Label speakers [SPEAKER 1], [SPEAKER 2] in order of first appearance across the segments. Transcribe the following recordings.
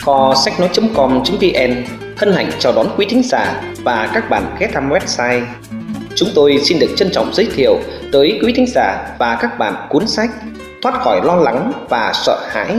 [SPEAKER 1] Kho sách nói.com.vn hân hạnh chào đón quý thính giả và các bạn ghé thăm website. Chúng tôi xin được trân trọng giới thiệu tới quý thính giả và các bạn cuốn sách Thoát khỏi lo lắng và sợ hãi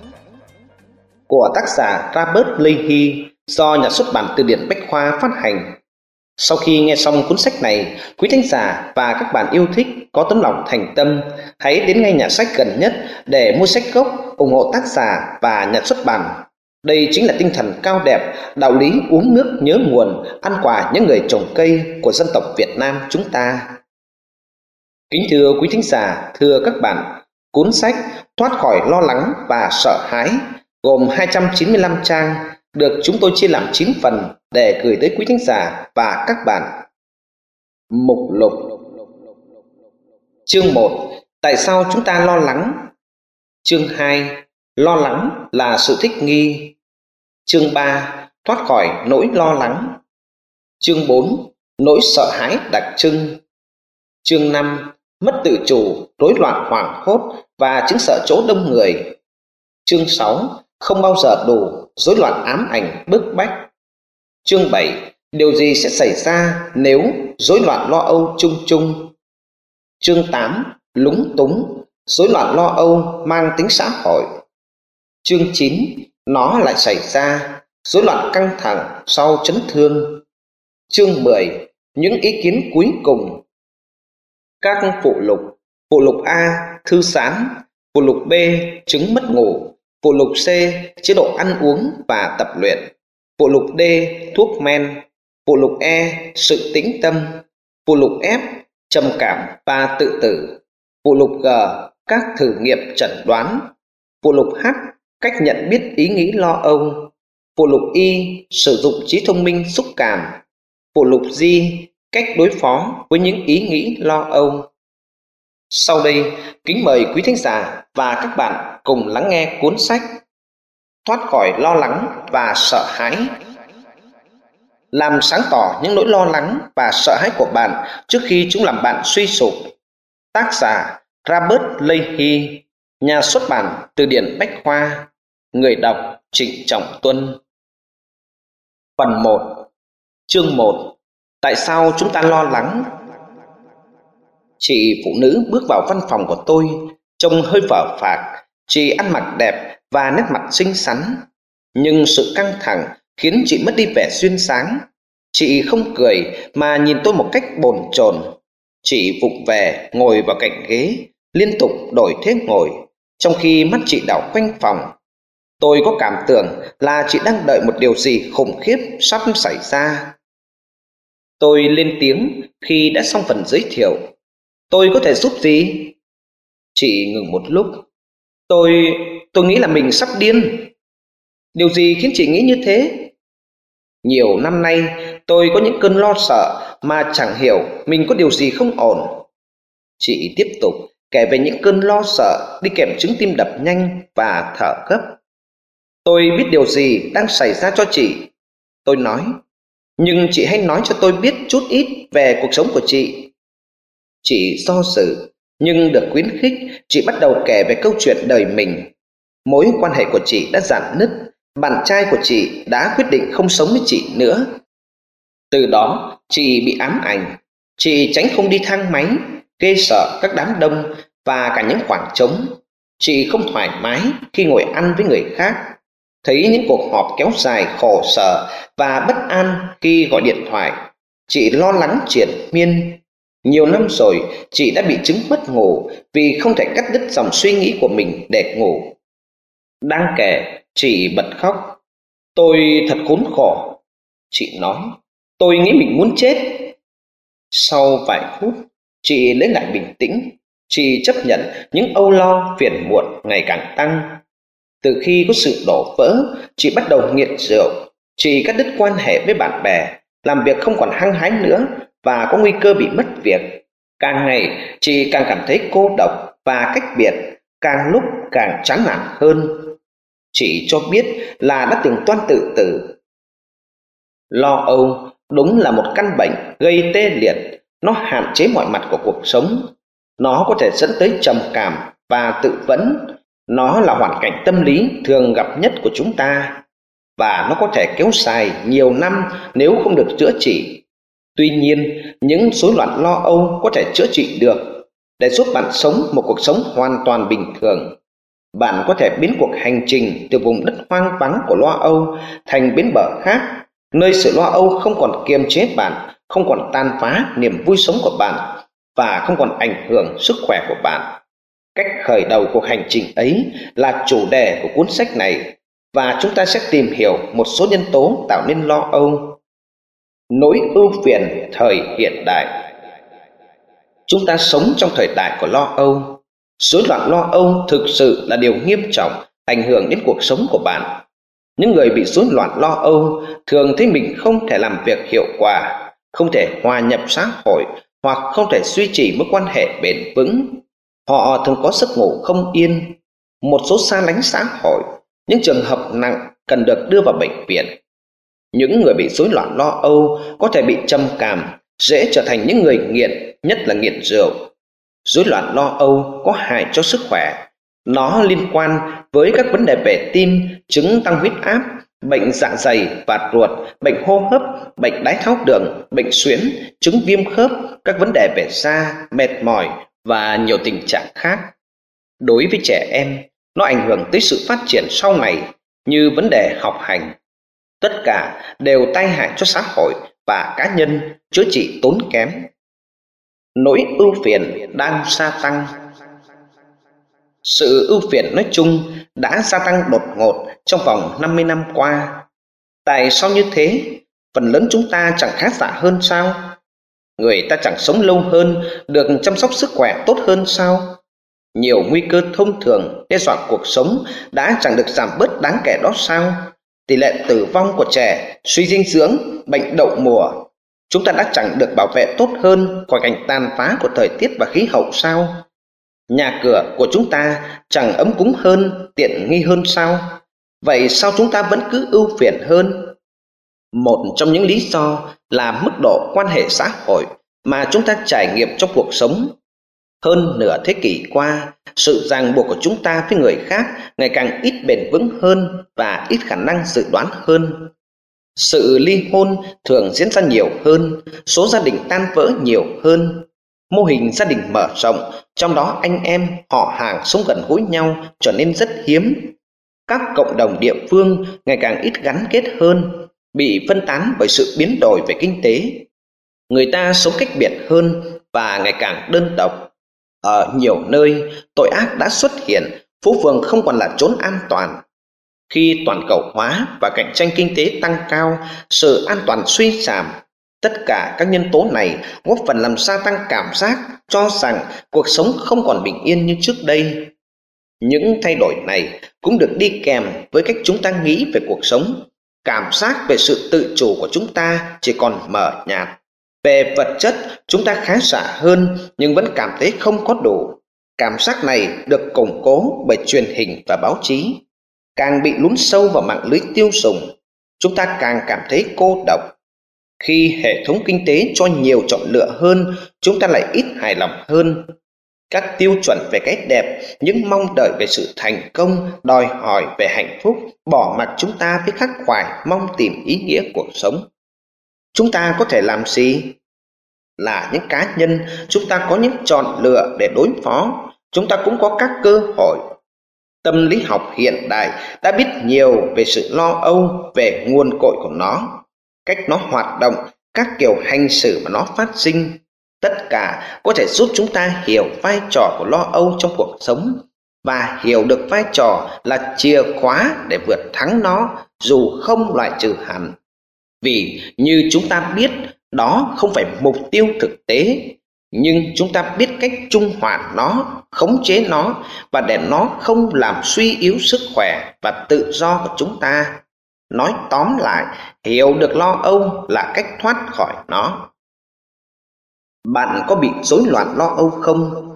[SPEAKER 1] của tác giả Robert Leahy do nhà xuất bản Từ điển Bách khoa phát hành. Sau khi nghe xong cuốn sách này, quý thính giả và các bạn yêu thích có tấm lòng thành tâm, hãy đến ngay nhà sách gần nhất để mua sách gốc, ủng hộ tác giả và nhà xuất bản. Đây chính là tinh thần cao đẹp, đạo lý uống nước nhớ nguồn, ăn quả nhớ người trồng cây của dân tộc Việt Nam chúng ta. Kính thưa quý thính giả, thưa các bạn, cuốn sách Thoát khỏi lo lắng và sợ hãi gồm 295 trang, được chúng tôi chia làm 9 phần để gửi tới quý thính giả và các bạn. Mục lục. Chương 1. Tại sao chúng ta lo lắng? Chương 2. Lo lắng là sự thích nghi. Chương 3. Thoát khỏi nỗi lo lắng. Chương 4. Nỗi sợ hãi đặc trưng. Chương 5. Mất tự chủ, rối loạn hoảng hốt và chứng sợ chỗ đông người. Chương 6. Không bao giờ đủ, rối loạn ám ảnh, bức bách. Chương 7. Điều gì sẽ xảy ra nếu rối loạn lo âu chung chung. Chương 8. Lúng túng, rối loạn lo âu mang tính xã hội. Chương 9. Nó lại xảy ra, rối loạn căng thẳng sau chấn thương. Chương 10. Những ý kiến cuối cùng. Các phụ lục. Phụ lục A. Thư giãn. Phụ lục B. Chứng mất ngủ. Phụ lục C. Chế độ ăn uống và tập luyện. Phụ lục D. Thuốc men. Phụ lục E. Sự tĩnh tâm. Phụ lục F. Trầm cảm và tự tử. Phụ lục G. Các thử nghiệm chẩn đoán. Phụ lục H. Cách nhận biết ý nghĩ lo âu. Phụ lục Y. Sử dụng trí thông minh xúc cảm. Phụ lục G. Cách đối phó với những ý nghĩ lo âu. Sau đây, kính mời quý thính giả và các bạn cùng lắng nghe cuốn sách Thoát khỏi lo lắng và sợ hãi. Làm sáng tỏ những nỗi lo lắng và sợ hãi của bạn trước khi chúng làm bạn suy sụp. Tác giả Robert Leahy, nhà xuất bản Từ điển Bách khoa, người đọc Trịnh Trọng Tuân. Phần 1. Chương 1. Tại sao chúng ta lo lắng? Chị phụ nữ bước vào văn phòng của tôi, trông hơi phờ phạc. Chị ăn mặc đẹp và nét mặt xinh xắn, nhưng sự căng thẳng khiến chị mất đi vẻ duyên dáng. Chị không cười mà nhìn tôi một cách bồn chồn. Chị vụng về ngồi vào cạnh ghế, liên tục đổi thế ngồi, trong khi mắt chị đảo quanh phòng. Tôi có cảm tưởng là chị đang đợi một điều gì khủng khiếp sắp xảy ra. Tôi lên tiếng khi đã xong phần giới thiệu. Tôi có thể giúp gì? Chị ngừng một lúc. Tôi nghĩ là mình sắp điên. Điều gì khiến chị nghĩ như thế? Nhiều năm nay tôi có những cơn lo sợ mà chẳng hiểu mình có điều gì không ổn. Chị tiếp tục kể về những cơn lo sợ đi kèm chứng tim đập nhanh và thở gấp. Tôi biết điều gì đang xảy ra cho chị, tôi nói. Nhưng chị hãy nói cho tôi biết chút ít về cuộc sống của chị. Chị do dự, nhưng được khuyến khích, chị bắt đầu kể về câu chuyện đời mình. Mối quan hệ của chị đã rạn nứt, bạn trai của chị đã quyết định không sống với chị nữa. Từ đó, chị bị ám ảnh. Chị tránh không đi thang máy, ghê sợ các đám đông và cả những khoảng trống. Chị không thoải mái khi ngồi ăn với người khác, thấy những cuộc họp kéo dài khổ sở và bất an khi gọi điện thoại. Chị lo lắng triền miên. Nhiều năm rồi, chị đã bị chứng mất ngủ vì không thể cắt đứt dòng suy nghĩ của mình để ngủ. Đang kể, chị bật khóc. Tôi thật khốn khổ, chị nói. Tôi nghĩ mình muốn chết. Sau vài phút, chị lấy lại bình tĩnh. Chị chấp nhận những âu lo phiền muộn ngày càng tăng. Từ khi có sự đổ vỡ, chị bắt đầu nghiện rượu. Chị cắt đứt quan hệ với bạn bè, làm việc không còn hăng hái nữa và có nguy cơ bị mất việc. Càng ngày, chị càng cảm thấy cô độc và cách biệt, càng lúc càng chán nản hơn. Chị cho biết là đã từng toan tự tử. Lo âu đúng là một căn bệnh gây tê liệt. Nó hạn chế mọi mặt của cuộc sống. Nó có thể dẫn tới trầm cảm và tự vấn. Nó là hoàn cảnh tâm lý thường gặp nhất của chúng ta. và nó có thể kéo dài nhiều năm nếu không được chữa trị. Tuy nhiên, những rối loạn lo âu có thể chữa trị được để giúp bạn sống một cuộc sống hoàn toàn bình thường. Bạn có thể biến cuộc hành trình từ vùng đất hoang vắng của lo âu thành bến bờ khác, nơi sự lo âu không còn kiềm chế bạn, không còn tàn phá niềm vui sống của bạn và không còn ảnh hưởng sức khỏe của bạn. Cách khởi đầu cuộc hành trình ấy là chủ đề của cuốn sách này, và chúng ta sẽ tìm hiểu một số nhân tố tạo nên lo âu. Nỗi ưu phiền thời hiện đại. Chúng ta sống trong thời đại của lo âu. Rối loạn lo âu thực sự là điều nghiêm trọng ảnh hưởng đến cuộc sống của bạn. Những người bị rối loạn lo âu thường thấy mình không thể làm việc hiệu quả, không thể hòa nhập xã hội hoặc không thể duy trì mối quan hệ bền vững. Họ thường có giấc ngủ không yên, một số xa lánh xã hội, những trường hợp nặng cần được đưa vào bệnh viện. Những người bị rối loạn lo âu có thể bị trầm cảm, dễ trở thành những người nghiện, nhất là nghiện rượu. Rối loạn lo âu có hại cho sức khỏe. Nó liên quan với các vấn đề về tim, chứng tăng huyết áp, bệnh dạ dày và ruột, bệnh hô hấp, bệnh đái tháo đường, bệnh suyễn, chứng viêm khớp, các vấn đề về da, mệt mỏi và nhiều tình trạng khác. Đối với trẻ em, nó ảnh hưởng tới sự phát triển sau này như vấn đề học hành. Tất cả đều tai hại cho xã hội và cá nhân, chữa trị tốn kém. Nỗi ưu phiền đang gia tăng. Sự ưu phiền nói chung đã gia tăng đột ngột trong vòng 50 năm qua. Tại sao như thế? Phần lớn chúng ta chẳng khá giả hơn sao? Người ta chẳng sống lâu hơn, được chăm sóc sức khỏe tốt hơn sao? Nhiều nguy cơ thông thường đe dọa cuộc sống đã chẳng được giảm bớt đáng kể đó sao? Tỷ lệ tử vong của trẻ, suy dinh dưỡng, bệnh đậu mùa. Chúng ta đã chẳng được bảo vệ tốt hơn khỏi cảnh tàn phá của thời tiết và khí hậu sao? Nhà cửa của chúng ta chẳng ấm cúng hơn, tiện nghi hơn sao? Vậy sao chúng ta vẫn cứ ưu phiền hơn? Một trong những lý do là mức độ quan hệ xã hội mà chúng ta trải nghiệm trong cuộc sống. Hơn nửa thế kỷ qua, sự ràng buộc của chúng ta với người khác ngày càng ít bền vững hơn và ít khả năng dự đoán hơn. Sự ly hôn thường diễn ra nhiều hơn, số gia đình tan vỡ nhiều hơn. Mô hình gia đình mở rộng, trong đó anh em, họ hàng sống gần gũi nhau trở nên rất hiếm. Các cộng đồng địa phương ngày càng ít gắn kết hơn, bị phân tán bởi sự biến đổi về kinh tế. Người ta sống cách biệt hơn và ngày càng đơn độc. Ở nhiều nơi, tội ác đã xuất hiện, phố phường không còn là chốn an toàn. Khi toàn cầu hóa và cạnh tranh kinh tế tăng cao, sự an toàn suy giảm. Tất cả các nhân tố này góp phần làm gia tăng cảm giác cho rằng cuộc sống không còn bình yên như trước đây. Những thay đổi này cũng được đi kèm với cách chúng ta nghĩ về cuộc sống. Cảm giác về sự tự chủ của chúng ta chỉ còn mờ nhạt. Về vật chất, chúng ta khá giả hơn nhưng vẫn cảm thấy không có đủ. Cảm giác này được củng cố bởi truyền hình và báo chí. Càng bị lún sâu vào mạng lưới tiêu dùng, chúng ta càng cảm thấy cô độc. Khi hệ thống kinh tế cho nhiều chọn lựa hơn, chúng ta lại ít hài lòng hơn. Các tiêu chuẩn về cái đẹp, những mong đợi về sự thành công, đòi hỏi về hạnh phúc, bỏ mặc chúng ta với khắc khoải mong tìm ý nghĩa cuộc sống. Chúng ta có thể làm gì? Là những cá nhân, chúng ta có những chọn lựa để đối phó. Chúng ta cũng có các cơ hội. Tâm lý học hiện đại đã biết nhiều về sự lo âu, về nguồn cội của nó, cách nó hoạt động, các kiểu hành xử mà nó phát sinh. Tất cả có thể giúp chúng ta hiểu vai trò của lo âu trong cuộc sống và hiểu được vai trò là chìa khóa để vượt thắng nó dù không loại trừ hẳn. Vì như chúng ta biết, đó không phải mục tiêu thực tế, nhưng chúng ta biết cách trung hòa nó, khống chế nó và để nó không làm suy yếu sức khỏe và tự do của chúng ta. Nói tóm lại, hiểu được lo âu là cách thoát khỏi nó. Bạn có bị rối loạn lo âu không?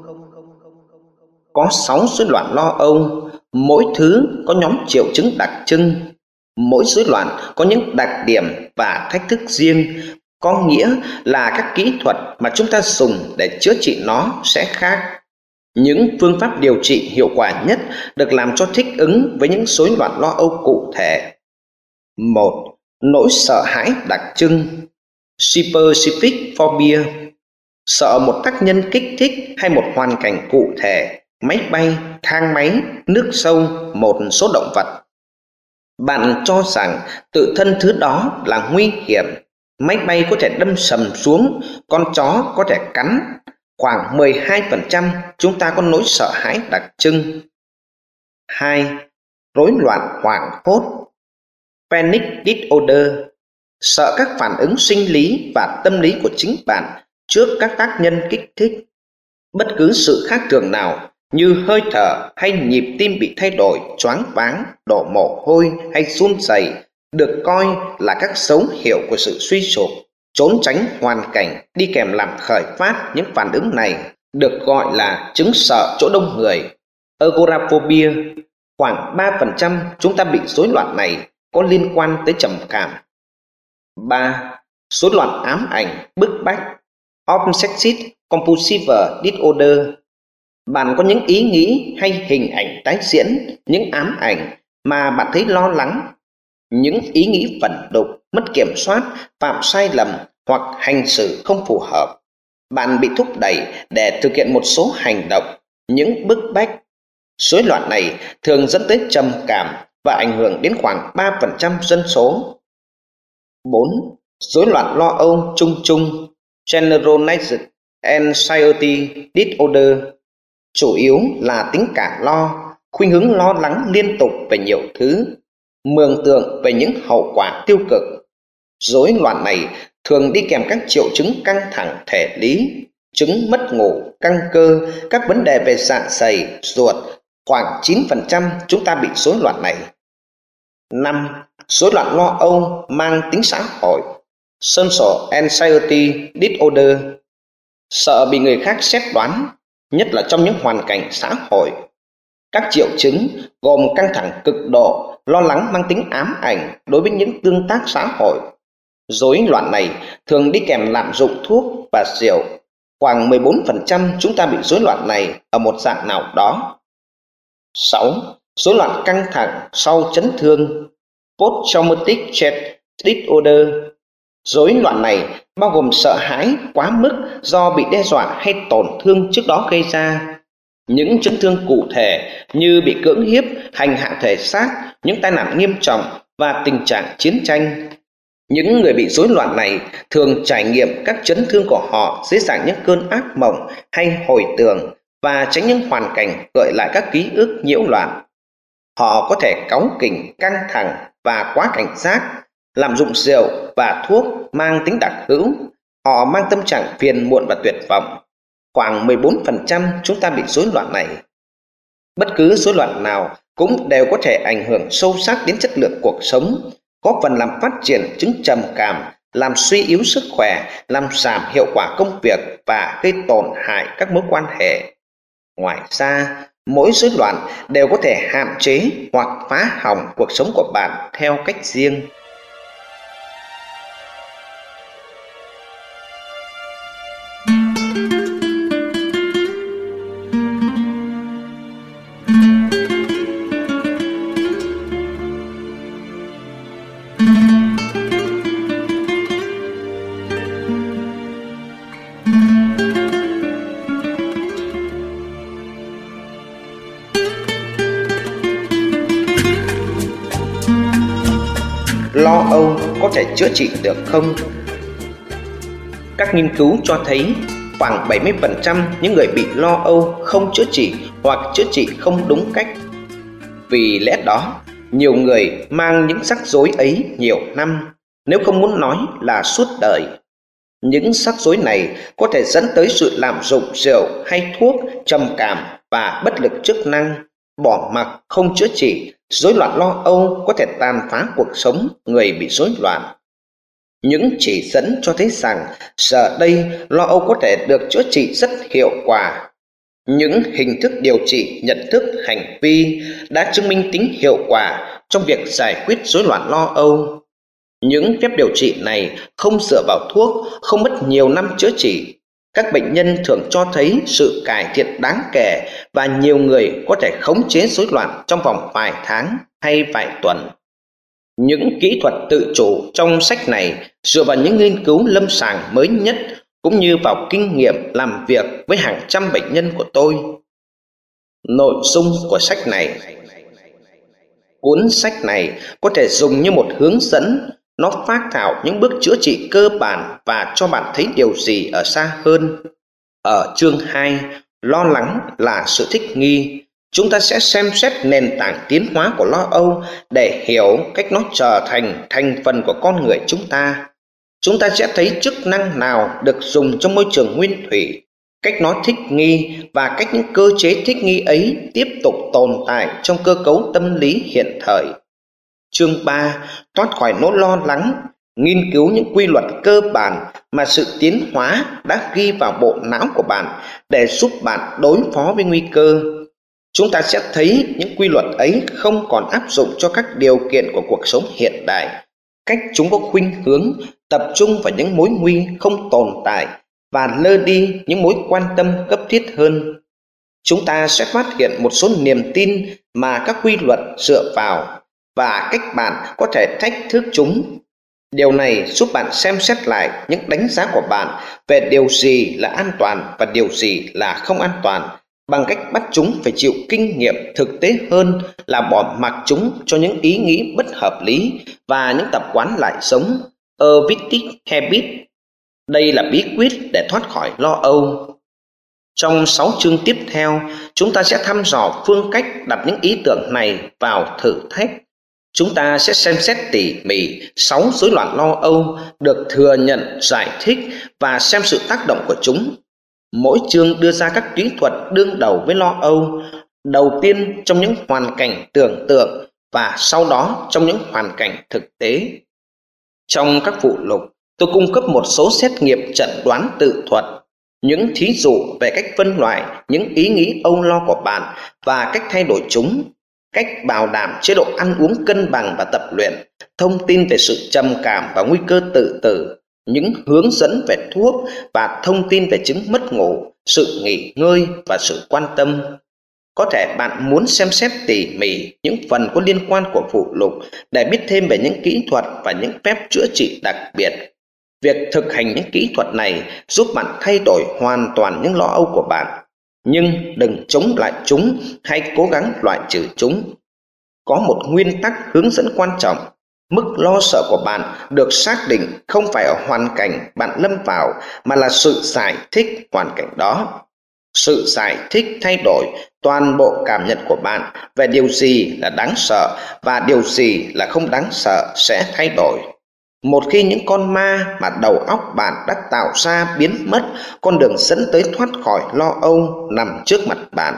[SPEAKER 1] Có 6 rối loạn lo âu, mỗi thứ có nhóm triệu chứng đặc trưng. Mỗi rối loạn có những đặc điểm và thách thức riêng, có nghĩa là các kỹ thuật mà chúng ta dùng để chữa trị nó sẽ khác. Những phương pháp điều trị hiệu quả nhất được làm cho thích ứng với những rối loạn lo âu cụ thể. 1. Nỗi sợ hãi đặc trưng specific phobia, sợ một tác nhân kích thích hay một hoàn cảnh cụ thể, máy bay, thang máy, nước sâu, một số động vật. Bạn cho rằng tự thân thứ đó là nguy hiểm, máy bay có thể đâm sầm xuống, con chó có thể cắn. Khoảng 12% chúng ta có nỗi sợ hãi đặc trưng. 2. Rối loạn hoảng hốt panic disorder, sợ các phản ứng sinh lý và tâm lý của chính bạn trước các tác nhân kích thích. Bất cứ sự khác thường nào như hơi thở hay nhịp tim bị thay đổi, choáng váng, đổ mồ hôi hay run rẩy được coi là các dấu hiệu của sự suy sụp. Trốn tránh hoàn cảnh đi kèm làm khởi phát những phản ứng này được gọi là chứng sợ chỗ đông người, agoraphobia. Khoảng 3% chúng ta bị rối loạn này có liên quan tới trầm cảm. 3. Rối loạn ám ảnh bức bách obsessive compulsive disorder. Bạn có những ý nghĩ hay hình ảnh tái diễn, những ám ảnh mà bạn thấy lo lắng, những ý nghĩ phẫn đục, mất kiểm soát, phạm sai lầm hoặc hành xử không phù hợp. Bạn bị thúc đẩy để thực hiện một số hành động, những bức bách. Rối loạn này thường dẫn tới trầm cảm và ảnh hưởng đến khoảng 3% dân số. 4. Rối loạn lo âu chung chung generalized anxiety disorder, chủ yếu là tính cả lo, khuynh hướng lo lắng liên tục về nhiều thứ, mường tượng về những hậu quả tiêu cực. Rối loạn này thường đi kèm các triệu chứng căng thẳng thể lý, chứng mất ngủ, căng cơ, các vấn đề về dạ dày, ruột. Khoảng 9% chúng ta bị rối loạn này. 5. Rối loạn lo âu mang tính xã hội social anxiety disorder, sợ bị người khác xét đoán, nhất là trong những hoàn cảnh xã hội. Các triệu chứng gồm căng thẳng cực độ, lo lắng mang tính ám ảnh đối với những tương tác xã hội. Rối loạn này thường đi kèm lạm dụng thuốc và rượu. Khoảng 14% chúng ta bị rối loạn này ở một dạng nào đó. 6. Rối loạn căng thẳng sau chấn thương post-traumatic stress disorder. Rối loạn này bao gồm sợ hãi quá mức do bị đe dọa hay tổn thương trước đó gây ra. Những chấn thương cụ thể như bị cưỡng hiếp, hành hạ thể xác, những tai nạn nghiêm trọng và tình trạng chiến tranh. Những người bị rối loạn này thường trải nghiệm các chấn thương của họ dưới dạng những cơn ác mộng hay hồi tưởng và tránh những hoàn cảnh gợi lại các ký ức nhiễu loạn. Họ có thể cáu kỉnh, căng thẳng và quá cảnh giác, lạm dụng rượu và thuốc mang tính đặc hữu. Họ mang tâm trạng phiền muộn và tuyệt vọng. Khoảng 14% chúng ta bị rối loạn này. Bất cứ rối loạn nào cũng đều có thể ảnh hưởng sâu sắc đến chất lượng cuộc sống, góp phần làm phát triển chứng trầm cảm, làm suy yếu sức khỏe, làm giảm hiệu quả công việc và gây tổn hại các mối quan hệ. Ngoài ra, mỗi rối loạn đều có thể hạn chế hoặc phá hỏng cuộc sống của bạn theo cách riêng. Lo âu có thể chữa trị được không? Các nghiên cứu cho thấy khoảng 70% những người bị lo âu không chữa trị hoặc chữa trị không đúng cách. Vì lẽ đó, nhiều người mang những rắc rối ấy nhiều năm, nếu không muốn nói là suốt đời. Những rắc rối này có thể dẫn tới sự lạm dụng rượu hay thuốc, trầm cảm và bất lực chức năng. Bỏ mặc không chữa trị, rối loạn lo âu có thể tàn phá cuộc sống người bị rối loạn. Những chỉ dẫn cho thấy rằng giờ đây lo âu có thể được chữa trị rất hiệu quả. Những hình thức điều trị nhận thức hành vi đã chứng minh tính hiệu quả trong việc giải quyết rối loạn lo âu. Những phép điều trị này không dựa vào thuốc, không mất nhiều năm chữa trị. Các bệnh nhân thường cho thấy sự cải thiện đáng kể và nhiều người có thể khống chế rối loạn trong vòng vài tháng hay vài tuần. Những kỹ thuật tự chủ trong sách này dựa vào những nghiên cứu lâm sàng mới nhất cũng như vào kinh nghiệm làm việc với hàng trăm bệnh nhân của tôi. Nội dung của sách này: cuốn sách này có thể dùng như một hướng dẫn. Nó phác thảo những bước chữa trị cơ bản và cho bạn thấy điều gì ở xa hơn. Ở chương 2, lo lắng là sự thích nghi, chúng ta sẽ xem xét nền tảng tiến hóa của lo âu để hiểu cách nó trở thành phần của con người chúng ta. Chúng ta sẽ thấy chức năng nào được dùng trong môi trường nguyên thủy, cách nó thích nghi và cách những cơ chế thích nghi ấy tiếp tục tồn tại trong cơ cấu tâm lý hiện thời. Chương 3, thoát khỏi nỗi lo lắng, nghiên cứu những quy luật cơ bản mà sự tiến hóa đã ghi vào bộ não của bạn để giúp bạn đối phó với nguy cơ. Chúng ta sẽ thấy những quy luật ấy không còn áp dụng cho các điều kiện của cuộc sống hiện đại, cách chúng có khuynh hướng tập trung vào những mối nguy không tồn tại và lơ đi những mối quan tâm cấp thiết hơn. Chúng ta sẽ phát hiện một số niềm tin mà các quy luật dựa vào và cách bạn có thể thách thức chúng. Điều này giúp bạn xem xét lại những đánh giá của bạn về điều gì là an toàn và điều gì là không an toàn, bằng cách bắt chúng phải chịu kinh nghiệm thực tế hơn là bỏ mặc chúng cho những ý nghĩ bất hợp lý và những tập quán lại sống, Victic habit. Đây là bí quyết để thoát khỏi lo âu. Trong 6 chương tiếp theo, chúng ta sẽ thăm dò phương cách đặt những ý tưởng này vào thử thách. Chúng ta sẽ xem xét tỉ mỉ 6 rối loạn lo âu được thừa nhận, giải thích và xem sự tác động của chúng. Mỗi chương đưa ra các kỹ thuật đương đầu với lo âu, đầu tiên trong những hoàn cảnh tưởng tượng và sau đó trong những hoàn cảnh thực tế. Trong các phụ lục, tôi cung cấp một số xét nghiệm chẩn đoán tự thuật, những thí dụ về cách phân loại những ý nghĩ âu lo của bạn và cách thay đổi chúng, cách bảo đảm chế độ ăn uống cân bằng và tập luyện, thông tin về sự trầm cảm và nguy cơ tự tử, những hướng dẫn về thuốc và thông tin về chứng mất ngủ, sự nghỉ ngơi và sự quan tâm. Có thể bạn muốn xem xét tỉ mỉ những phần có liên quan của phụ lục để biết thêm về những kỹ thuật và những phép chữa trị đặc biệt. Việc thực hành những kỹ thuật này giúp bạn thay đổi hoàn toàn những lo âu của bạn, nhưng đừng chống lại chúng hay cố gắng loại trừ chúng. Có một nguyên tắc hướng dẫn quan trọng: mức lo sợ của bạn được xác định không phải ở hoàn cảnh bạn lâm vào mà là sự giải thích hoàn cảnh đó. Sự giải thích thay đổi toàn bộ cảm nhận của bạn về điều gì là đáng sợ và điều gì là không đáng sợ sẽ thay đổi. Một khi những con ma mà đầu óc bạn đã tạo ra biến mất, con đường dẫn tới thoát khỏi lo âu nằm trước mặt bạn.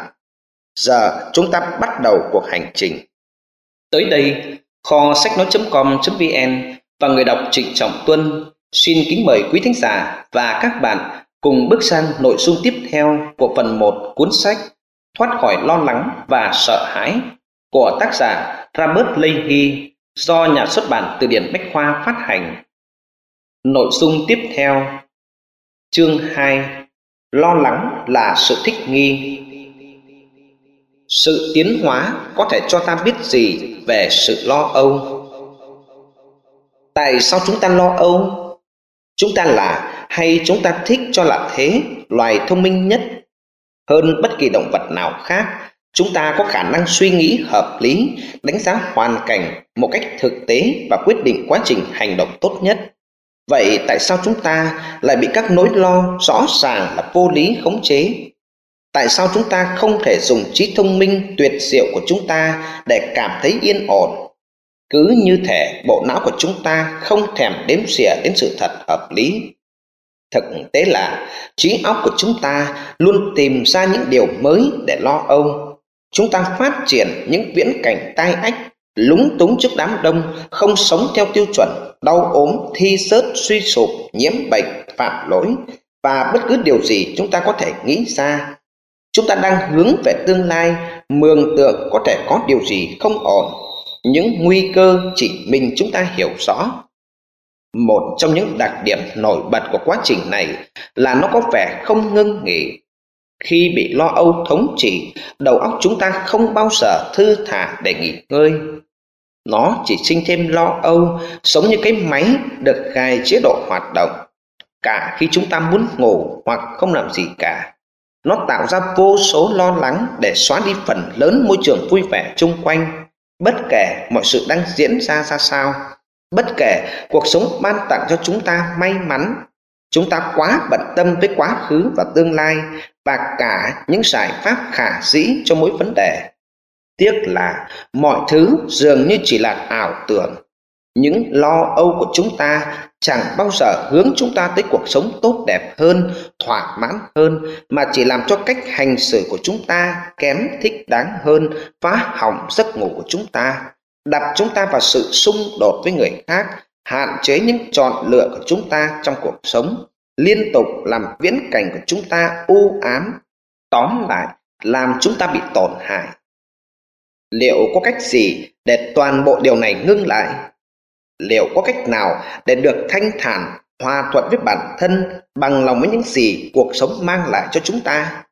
[SPEAKER 1] Giờ chúng ta bắt đầu cuộc hành trình. Tới đây, kho sách nói.com.vn và người đọc Trịnh Trọng Tuân xin kính mời quý thính giả và các bạn cùng bước sang nội dung tiếp theo của phần 1 cuốn sách Thoát khỏi lo lắng và sợ hãi của tác giả Robert Leahy do nhà xuất bản Từ điển Bách khoa phát hành. Nội dung tiếp theo. Chương 2. Lo lắng là sự thích nghi. Sự tiến hóa có thể cho ta biết gì về sự lo âu? Tại sao chúng ta lo âu? Chúng ta là hay chúng ta thích cho là thế loài thông minh nhất? Hơn bất kỳ động vật nào khác, chúng ta có khả năng suy nghĩ hợp lý, đánh giá hoàn cảnh một cách thực tế và quyết định quá trình hành động tốt nhất. Vậy tại sao chúng ta lại bị các nỗi lo rõ ràng là vô lý khống chế? Tại sao chúng ta không thể dùng trí thông minh tuyệt diệu của chúng ta để cảm thấy yên ổn? Cứ như thể bộ não của chúng ta không thèm đếm xỉa đến sự thật hợp lý. Thực tế là trí óc của chúng ta luôn tìm ra những điều mới để lo âu. Chúng ta phát triển những viễn cảnh tai ách, lúng túng trước đám đông, không sống theo tiêu chuẩn, đau ốm, thi rớt, suy sụp, nhiễm bệnh, phạm lỗi và bất cứ điều gì chúng ta có thể nghĩ ra. Chúng ta đang hướng về tương lai, mường tượng có thể có điều gì không ổn. Những nguy cơ chỉ mình chúng ta hiểu rõ. Một trong những đặc điểm nổi bật của quá trình này là nó có vẻ không ngưng nghỉ. Khi bị lo âu thống trị, đầu óc chúng ta không bao giờ thư thả để nghỉ ngơi. Nó chỉ sinh thêm lo âu, sống như cái máy được gài chế độ hoạt động. Cả khi chúng ta muốn ngủ hoặc không làm gì cả, nó tạo ra vô số lo lắng để xóa đi phần lớn môi trường vui vẻ chung quanh. Bất kể mọi sự đang diễn ra ra sao, bất kể cuộc sống ban tặng cho chúng ta may mắn, chúng ta quá bận tâm với quá khứ và tương lai và cả những giải pháp khả dĩ cho mỗi vấn đề. Tiếc là mọi thứ dường như chỉ là ảo tưởng. Những lo âu của chúng ta chẳng bao giờ hướng chúng ta tới cuộc sống tốt đẹp hơn, thỏa mãn hơn, mà chỉ làm cho cách hành xử của chúng ta kém thích đáng hơn, phá hỏng giấc ngủ của chúng ta, đặt chúng ta vào sự xung đột với người khác, hạn chế những chọn lựa của chúng ta trong cuộc sống, liên tục làm viễn cảnh của chúng ta u ám. Tóm lại, làm chúng ta bị tổn hại. Liệu có cách gì để toàn bộ điều này ngưng lại? Liệu có cách nào để được thanh thản, hòa thuận với bản thân, bằng lòng với những gì cuộc sống mang lại cho chúng ta?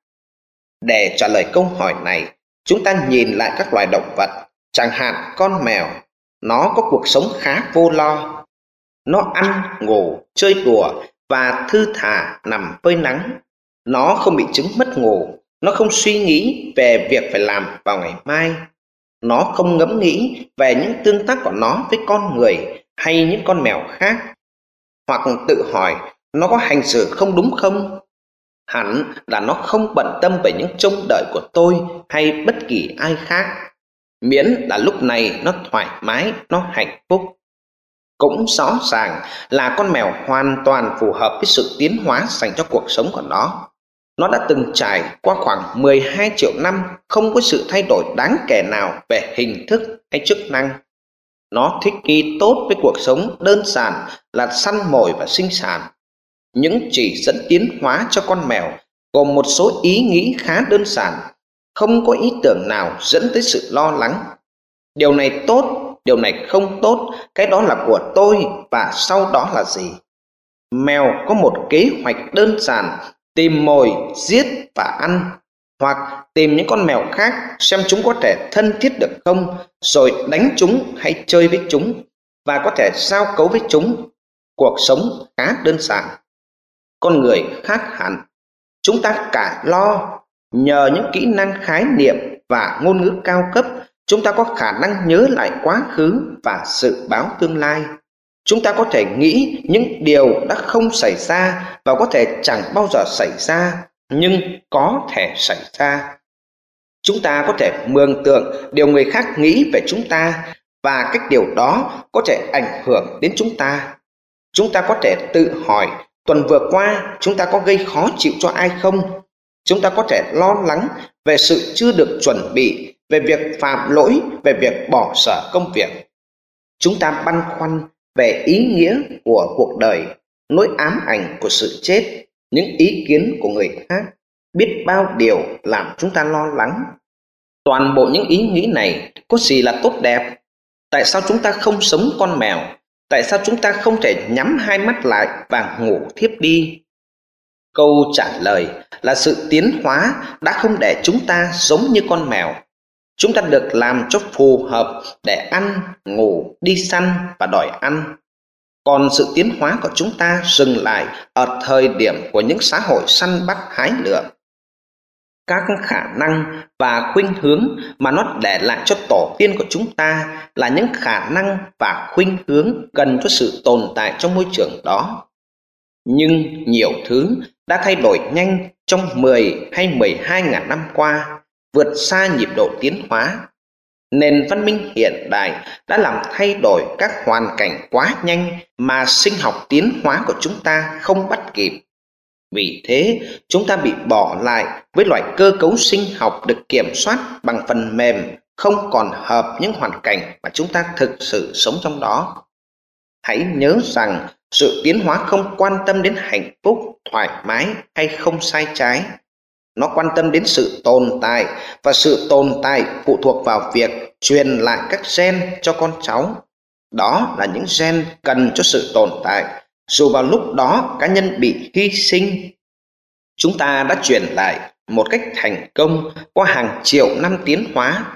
[SPEAKER 1] Để trả lời câu hỏi này, chúng ta nhìn lại các loài động vật, chẳng hạn con mèo. Nó có cuộc sống khá vô lo. Nó ăn, ngủ, chơi đùa và thư thả nằm phơi nắng. Nó không bị chứng mất ngủ. Nó không suy nghĩ về việc phải làm vào ngày mai. Nó không ngẫm nghĩ về những tương tác của nó với con người hay những con mèo khác, hoặc tự hỏi nó có hành xử không đúng không? Hẳn là nó không bận tâm về những trông đợi của tôi hay bất kỳ ai khác, miễn là lúc này nó thoải mái, nó hạnh phúc. Cũng rõ ràng là con mèo hoàn toàn phù hợp với sự tiến hóa dành cho cuộc sống của nó. Nó đã từng trải qua khoảng 12 triệu năm không có sự thay đổi đáng kể nào về hình thức hay chức năng. Nó thích nghi tốt với cuộc sống đơn giản là săn mồi và sinh sản. Những chỉ dẫn tiến hóa cho con mèo gồm một số ý nghĩ khá đơn giản, không có ý tưởng nào dẫn tới sự lo lắng. Điều này tốt, điều này không tốt, cái đó là của tôi và sau đó là gì? Mèo có một kế hoạch đơn giản: tìm mồi, giết và ăn, hoặc tìm những con mèo khác xem chúng có thể thân thiết được không, rồi đánh chúng hay chơi với chúng, và có thể giao cấu với chúng. Cuộc sống khá đơn giản. Con người khác hẳn. Chúng ta cả lo. Nhờ những kỹ năng khái niệm và ngôn ngữ cao cấp, chúng ta có khả năng nhớ lại quá khứ và dự báo tương lai. Chúng ta có thể nghĩ những điều đã không xảy ra và có thể chẳng bao giờ xảy ra, nhưng có thể xảy ra. Chúng ta có thể mường tượng điều người khác nghĩ về chúng ta và cách điều đó có thể ảnh hưởng đến chúng ta. Chúng ta có thể tự hỏi tuần vừa qua chúng ta có gây khó chịu cho ai không? Chúng ta có thể lo lắng về sự chưa được chuẩn bị, về việc phạm lỗi, về việc bỏ dở công việc. Chúng ta băn khoăn về ý nghĩa của cuộc đời, nỗi ám ảnh của sự chết, những ý kiến của người khác. Biết bao điều làm chúng ta lo lắng. Toàn bộ những ý nghĩ này có gì là tốt đẹp? Tại sao chúng ta không sống con mèo? Tại sao chúng ta không thể nhắm hai mắt lại và ngủ thiếp đi? Câu trả lời là sự tiến hóa đã không để chúng ta giống như con mèo. Chúng ta được làm cho phù hợp để ăn, ngủ, đi săn và đòi ăn. Còn sự tiến hóa của chúng ta dừng lại ở thời điểm của những xã hội săn bắt hái lượm. Các khả năng và khuynh hướng mà nó để lại cho tổ tiên của chúng ta là những khả năng và khuynh hướng cần cho sự tồn tại trong môi trường đó. Nhưng nhiều thứ đã thay đổi nhanh trong 10 hay 12.000 năm qua, vượt xa nhịp độ tiến hóa. Nền văn minh hiện đại đã làm thay đổi các hoàn cảnh quá nhanh mà sinh học tiến hóa của chúng ta không bắt kịp. Vì thế, chúng ta bị bỏ lại với loại cơ cấu sinh học được kiểm soát bằng phần mềm, không còn hợp những hoàn cảnh mà chúng ta thực sự sống trong đó. Hãy nhớ rằng sự tiến hóa không quan tâm đến hạnh phúc, thoải mái hay không sai trái. Nó quan tâm đến sự tồn tại, và sự tồn tại phụ thuộc vào việc truyền lại các gen cho con cháu. Đó là những gen cần cho sự tồn tại, dù vào lúc đó cá nhân bị hy sinh. Chúng ta đã truyền lại một cách thành công qua hàng triệu năm tiến hóa.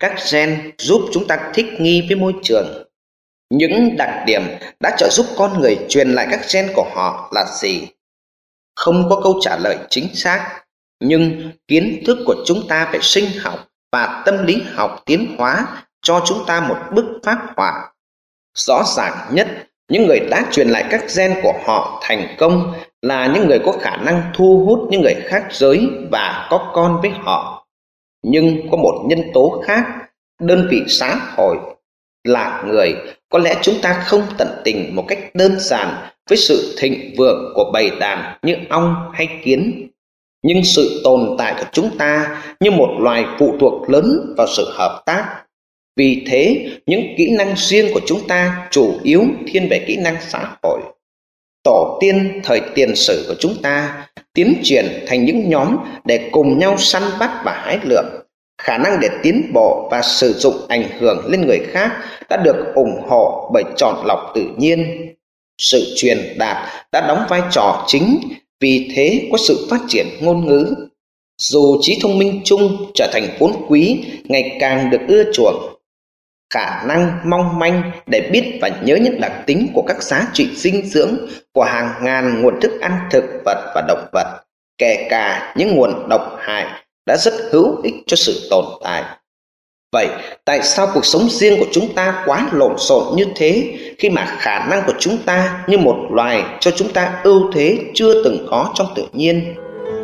[SPEAKER 1] Các gen giúp chúng ta thích nghi với môi trường. Những đặc điểm đã trợ giúp con người truyền lại các gen của họ là gì? Không có câu trả lời chính xác, nhưng kiến thức của chúng ta về sinh học và tâm lý học tiến hóa cho chúng ta một bức phác họa. Rõ ràng nhất, những người đã truyền lại các gen của họ thành công là những người có khả năng thu hút những người khác giới và có con với họ. Nhưng có một nhân tố khác, đơn vị xã hội là người. Có lẽ chúng ta không tận tình một cách đơn giản với sự thịnh vượng của bầy đàn như ong hay kiến, nhưng sự tồn tại của chúng ta như một loài phụ thuộc lớn vào sự hợp tác. Vì thế, những kỹ năng riêng của chúng ta chủ yếu thiên về kỹ năng xã hội. Tổ tiên thời tiền sử của chúng ta tiến triển thành những nhóm để cùng nhau săn bắt và hái lượm. Khả năng để tiến bộ và sử dụng ảnh hưởng lên người khác đã được ủng hộ bởi chọn lọc tự nhiên. Sự truyền đạt đã đóng vai trò chính, vì thế có sự phát triển ngôn ngữ. Dù trí thông minh chung trở thành vốn quý ngày càng được ưa chuộng, khả năng mong manh để biết và nhớ những đặc tính của các giá trị dinh dưỡng của hàng ngàn nguồn thức ăn thực vật và động vật, kể cả những nguồn độc hại, đã rất hữu ích cho sự tồn tại. Vậy tại sao cuộc sống riêng của chúng ta quá lộn xộn như thế, khi mà khả năng của chúng ta như một loài cho chúng ta ưu thế chưa từng có trong tự nhiên?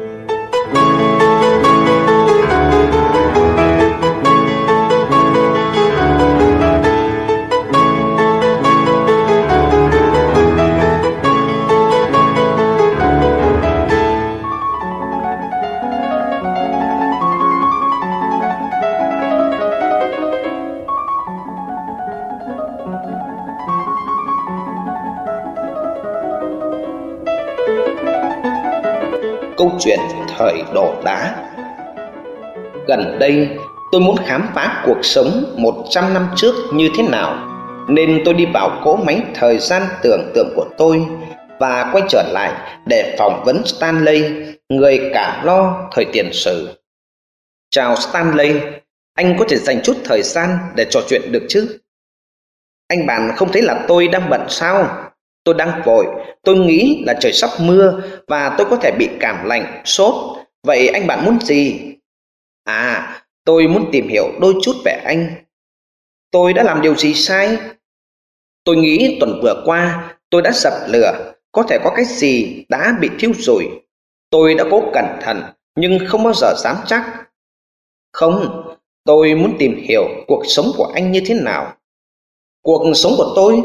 [SPEAKER 1] Câu chuyện thời đổ đá. Gần đây, tôi muốn khám phá cuộc sống 100 năm trước như thế nào, nên tôi đi vào cỗ máy thời gian tưởng tượng của tôi và quay trở lại để phỏng vấn Stanley, người cả lo thời tiền sử. Chào Stanley, anh có thể dành chút thời gian để trò chuyện được chứ? Anh bạn không thấy là tôi đang bận sao? Tôi đang vội, tôi nghĩ là trời sắp mưa và tôi có thể bị cảm lạnh, sốt. Vậy anh bạn muốn gì? À, tôi muốn tìm hiểu đôi chút về anh. Tôi đã làm điều gì sai? Tôi nghĩ tuần vừa qua tôi đã dập lửa, có thể có cái gì đã bị thiêu rụi. Tôi đã cố cẩn thận nhưng không bao giờ dám chắc. Không, tôi muốn tìm hiểu cuộc sống của anh như thế nào. Cuộc sống của tôi?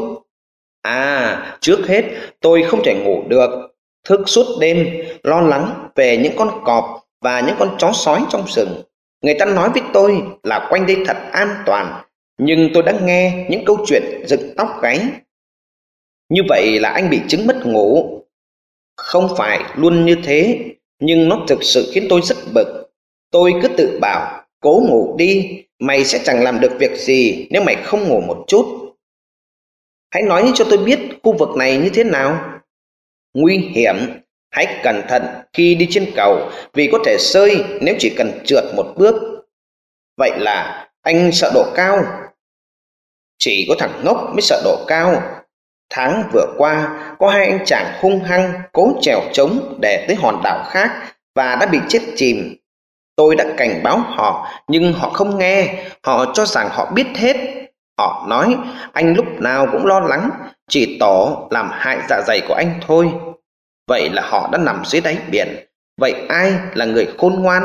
[SPEAKER 1] À, trước hết tôi không thể ngủ được, thức suốt đêm, lo lắng về những con cọp và những con chó sói trong rừng. Người ta nói với tôi là quanh đây thật an toàn, nhưng tôi đã nghe những câu chuyện dựng tóc gáy. Như vậy là anh bị chứng mất ngủ? Không phải luôn như thế, nhưng nó thực sự khiến tôi rất bực. Tôi cứ tự bảo, cố ngủ đi, mày sẽ chẳng làm được việc gì nếu mày không ngủ một chút. Hãy nói cho tôi biết khu vực này như thế nào. Nguy hiểm, hãy cẩn thận khi đi trên cầu vì có thể rơi nếu chỉ cần trượt một bước. Vậy là anh sợ độ cao? Chỉ có thằng ngốc mới sợ độ cao. Tháng vừa qua có hai anh chàng hung hăng cố trèo trống để tới hòn đảo khác và đã bị chết chìm. Tôi đã cảnh báo họ nhưng họ không nghe, họ cho rằng họ biết hết. Họ nói anh lúc nào cũng lo lắng, chỉ tổ làm hại dạ dày của anh thôi. Vậy là họ đã nằm dưới đáy biển. Vậy ai là người khôn ngoan?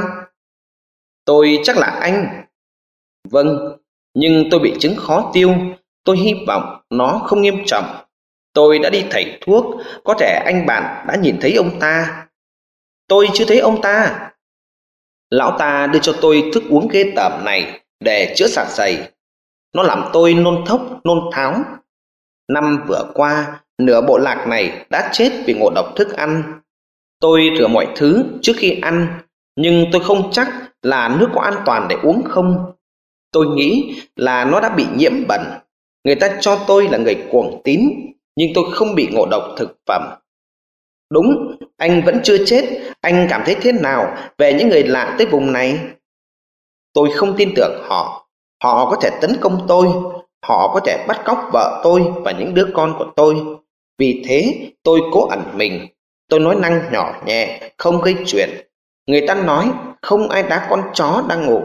[SPEAKER 1] Tôi chắc là anh. Vâng, nhưng tôi bị chứng khó tiêu. Tôi hy vọng nó không nghiêm trọng. Tôi đã đi thầy thuốc, có thể anh bạn đã nhìn thấy ông ta. Tôi chưa thấy ông ta. Lão ta đưa cho tôi thức uống ghê tởm này để chữa dạ dày. Nó làm tôi nôn thốc, nôn tháo. Năm vừa qua, nửa bộ lạc này đã chết vì ngộ độc thức ăn. Tôi rửa mọi thứ trước khi ăn, nhưng tôi không chắc là nước có an toàn để uống không. Tôi nghĩ là nó đã bị nhiễm bẩn. Người ta cho tôi là người cuồng tín, nhưng tôi không bị ngộ độc thực phẩm. Đúng, anh vẫn chưa chết. Anh cảm thấy thế nào về những người lạ tới vùng này? Tôi không tin tưởng họ. Họ có thể tấn công tôi, họ có thể bắt cóc vợ tôi và những đứa con của tôi. Vì thế tôi cố ẩn mình. Tôi nói năng nhỏ nhẹ, không gây chuyện. Người ta nói không ai đá con chó đang ngủ.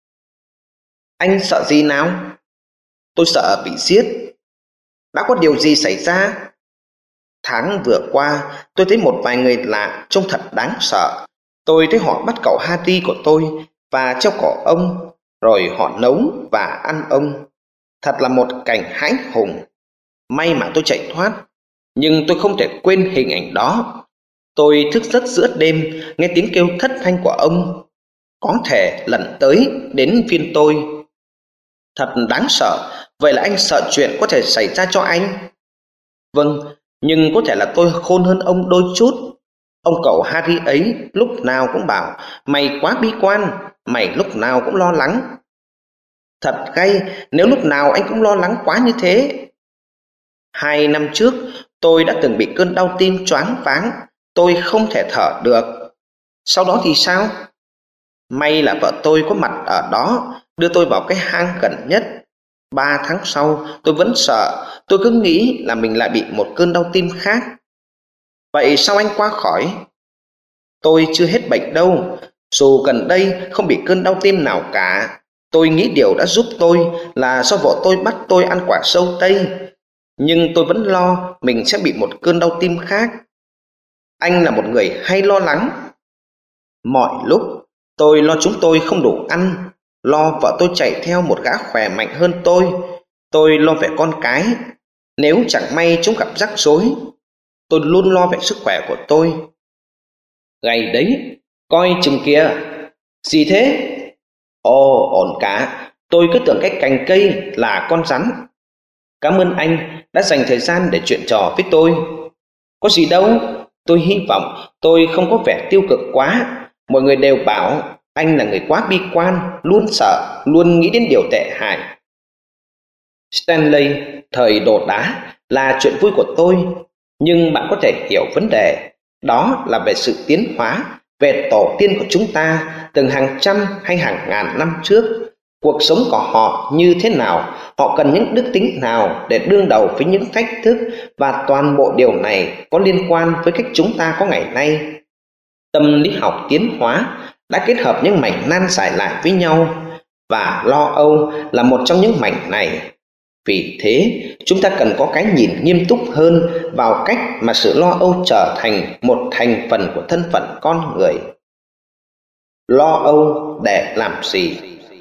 [SPEAKER 1] Anh sợ gì nào? Tôi sợ bị giết. Đã có điều gì xảy ra? Tháng vừa qua, tôi thấy một vài người lạ trông thật đáng sợ. Tôi thấy họ bắt cậu Hardy của tôi và treo cổ ông, rồi họ nấu và ăn ông. Thật là một cảnh hãi hùng. May mà tôi chạy thoát, nhưng tôi không thể quên hình ảnh đó. Tôi thức giấc giữa đêm, nghe tiếng kêu thất thanh của ông. Có thể lần tới đến phiên tôi. Thật đáng sợ. Vậy là anh sợ chuyện có thể xảy ra cho anh? Vâng, nhưng có thể là tôi khôn hơn ông đôi chút. Ông cậu Harry ấy lúc nào cũng bảo mày quá bi quan, mày lúc nào cũng lo lắng. Thật gay nếu lúc nào anh cũng lo lắng quá như thế. 2 năm trước tôi đã từng bị cơn đau tim choáng váng, tôi không thể thở được. Sau đó thì sao? May là vợ tôi có mặt ở đó, đưa tôi vào cái hang gần nhất. 3 tháng sau tôi vẫn sợ, tôi cứ nghĩ là mình lại bị một cơn đau tim khác. Vậy sao anh qua khỏi? Tôi chưa hết bệnh đâu, dù gần đây không bị cơn đau tim nào cả. Tôi nghĩ điều đã giúp tôi là do vợ tôi bắt tôi ăn quả sâu tây. Nhưng tôi vẫn lo mình sẽ bị một cơn đau tim khác. Anh là một người hay lo lắng. Mọi lúc tôi lo chúng tôi không đủ ăn, lo vợ tôi chạy theo một gã khỏe mạnh hơn tôi lo về con cái. Nếu chẳng may chúng gặp rắc rối, tôi luôn lo về sức khỏe của tôi. Gầy đấy, coi chừng kìa. Gì thế? Ồ, ổn cả. Tôi cứ tưởng cái cành cây là con rắn. Cảm ơn anh đã dành thời gian để chuyện trò với tôi. Có gì đâu, tôi hy vọng tôi không có vẻ tiêu cực quá. Mọi người đều bảo anh là người quá bi quan, luôn sợ, luôn nghĩ đến điều tệ hại. Stanley, thời đồ đá là chuyện vui của tôi, nhưng bạn có thể hiểu vấn đề. Đó là về sự tiến hóa, về tổ tiên của chúng ta từng hàng trăm hay hàng ngàn năm trước. Cuộc sống của họ như thế nào, họ cần những đức tính nào để đương đầu với những thách thức, và toàn bộ điều này có liên quan với cách chúng ta có ngày nay. Tâm lý học tiến hóa đã kết hợp những mảnh nan giải lại với nhau, và lo âu là một trong những mảnh này. Vì thế, chúng ta cần có cái nhìn nghiêm túc hơn vào cách mà sự lo âu trở thành một thành phần của thân phận con người. Lo âu để làm gì?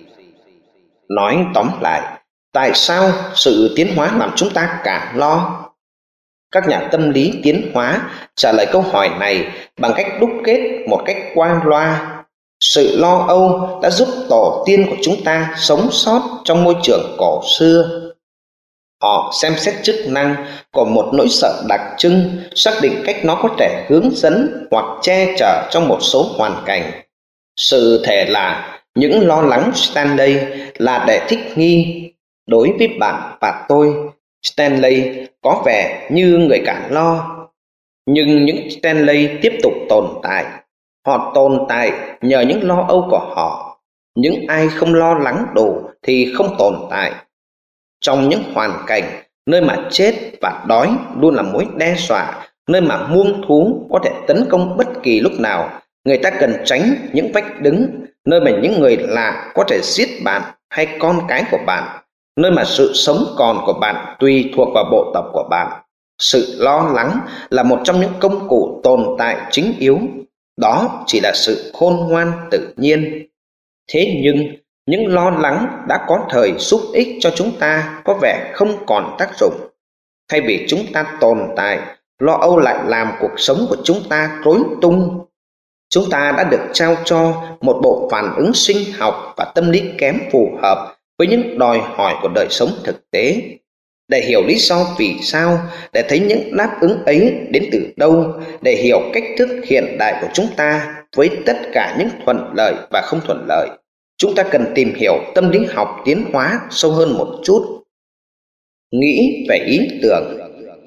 [SPEAKER 1] Nói tóm lại, tại sao sự tiến hóa làm chúng ta càng lo? Các nhà tâm lý tiến hóa trả lời câu hỏi này bằng cách đúc kết một cách qua loa. Sự lo âu đã giúp tổ tiên của chúng ta sống sót trong môi trường cổ xưa. Họ xem xét chức năng của một nỗi sợ đặc trưng, xác định cách nó có thể hướng dẫn hoặc che chở trong một số hoàn cảnh. Sự thể là những lo lắng Stanley là để thích nghi. Đối với bạn và tôi, Stanley có vẻ như người càng lo. Nhưng những Stanley tiếp tục tồn tại. Họ tồn tại nhờ những lo âu của họ. Những ai không lo lắng đủ thì không tồn tại. Trong những hoàn cảnh nơi mà chết và đói luôn là mối đe dọa, nơi mà muông thú có thể tấn công bất kỳ lúc nào, người ta cần tránh những vách đứng, nơi mà những người lạ có thể giết bạn hay con cái của bạn, nơi mà sự sống còn của bạn tùy thuộc vào bộ tộc của bạn. Sự lo lắng là một trong những công cụ tồn tại chính yếu. Đó chỉ là sự khôn ngoan tự nhiên. Thế nhưng những lo lắng đã có thời giúp ích cho chúng ta có vẻ không còn tác dụng. Thay vì chúng ta tồn tại, lo âu lại làm cuộc sống của chúng ta rối tung. Chúng ta đã được trao cho một bộ phản ứng sinh học và tâm lý kém phù hợp với những đòi hỏi của đời sống thực tế. Để hiểu lý do vì sao, để thấy những đáp ứng ấy đến từ đâu, để hiểu cách thức hiện đại của chúng ta với tất cả những thuận lợi và không thuận lợi, chúng ta cần tìm hiểu tâm lý học tiến hóa sâu hơn một chút. Nghĩ về ý tưởng.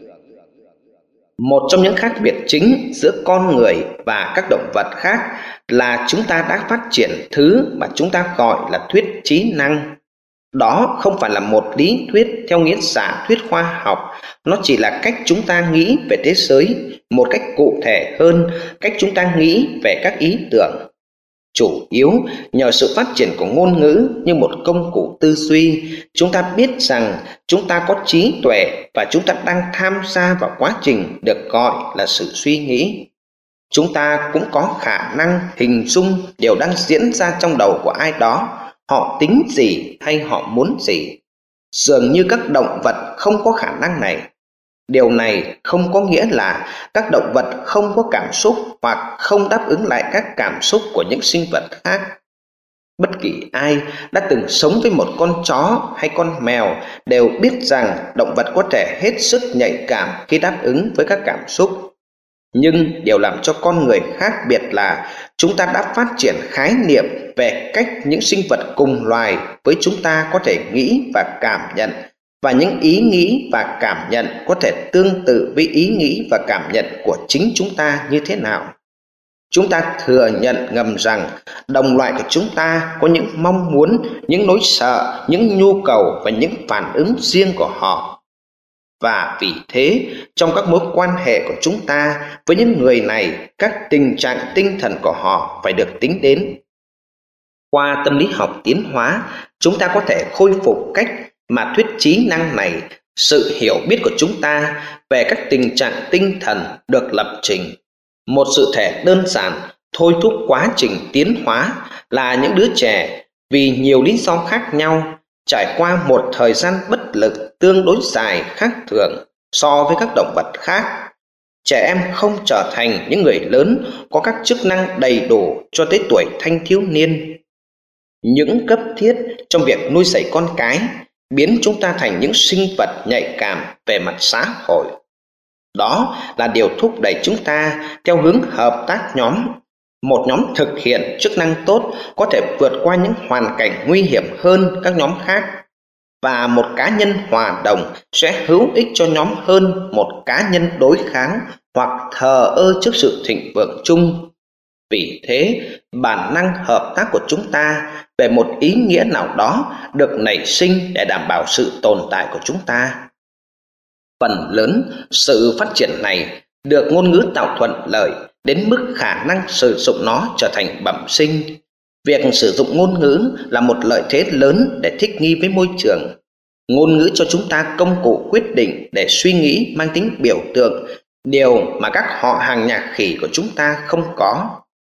[SPEAKER 1] Một trong những khác biệt chính giữa con người và các động vật khác là chúng ta đã phát triển thứ mà chúng ta gọi là thuyết trí năng. Đó không phải là một lý thuyết theo nghĩa giả thuyết khoa học, nó chỉ là cách chúng ta nghĩ về thế giới, một cách cụ thể hơn, cách chúng ta nghĩ về các ý tưởng. Chủ yếu nhờ sự phát triển của ngôn ngữ như một công cụ tư duy, chúng ta biết rằng chúng ta có trí tuệ và chúng ta đang tham gia vào quá trình được gọi là sự suy nghĩ. Chúng ta cũng có khả năng hình dung điều đang diễn ra trong đầu của ai đó, họ tính gì hay họ muốn gì. Dường như các động vật không có khả năng này. Điều này không có nghĩa là các động vật không có cảm xúc hoặc không đáp ứng lại các cảm xúc của những sinh vật khác. Bất kỳ ai đã từng sống với một con chó hay con mèo đều biết rằng động vật có thể hết sức nhạy cảm khi đáp ứng với các cảm xúc. Nhưng điều làm cho con người khác biệt là chúng ta đã phát triển khái niệm về cách những sinh vật cùng loài với chúng ta có thể nghĩ và cảm nhận, và những ý nghĩ và cảm nhận có thể tương tự với ý nghĩ và cảm nhận của chính chúng ta như thế nào. Chúng ta thừa nhận ngầm rằng đồng loại của chúng ta có những mong muốn, những nỗi sợ, những nhu cầu và những phản ứng riêng của họ. Và vì thế, trong các mối quan hệ của chúng ta với những người này, các tình trạng tinh thần của họ phải được tính đến. Qua tâm lý học tiến hóa, chúng ta có thể khôi phục cách mà thuyết trí năng này, sự hiểu biết của chúng ta về các tình trạng tinh thần được lập trình. Một sự thể đơn giản thôi thúc quá trình tiến hóa là những đứa trẻ vì nhiều lý do khác nhau trải qua một thời gian bất lực tương đối dài khác thường so với các động vật khác. Trẻ em không trở thành những người lớn có các chức năng đầy đủ cho tới tuổi thanh thiếu niên. Những cấp thiết trong việc nuôi dạy con cái biến chúng ta thành những sinh vật nhạy cảm về mặt xã hội. Đó là điều thúc đẩy chúng ta theo hướng hợp tác nhóm. Một nhóm thực hiện chức năng tốt có thể vượt qua những hoàn cảnh nguy hiểm hơn các nhóm khác, và một cá nhân hòa đồng sẽ hữu ích cho nhóm hơn một cá nhân đối kháng hoặc thờ ơ trước sự thịnh vượng chung. Vì thế, bản năng hợp tác của chúng ta về một ý nghĩa nào đó được nảy sinh để đảm bảo sự tồn tại của chúng ta. Phần lớn sự phát triển này được ngôn ngữ tạo thuận lợi đến mức khả năng sử dụng nó trở thành bẩm sinh. Việc sử dụng ngôn ngữ là một lợi thế lớn để thích nghi với môi trường. Ngôn ngữ cho chúng ta công cụ quyết định để suy nghĩ mang tính biểu tượng, điều mà các họ hàng nhạc khỉ của chúng ta không có.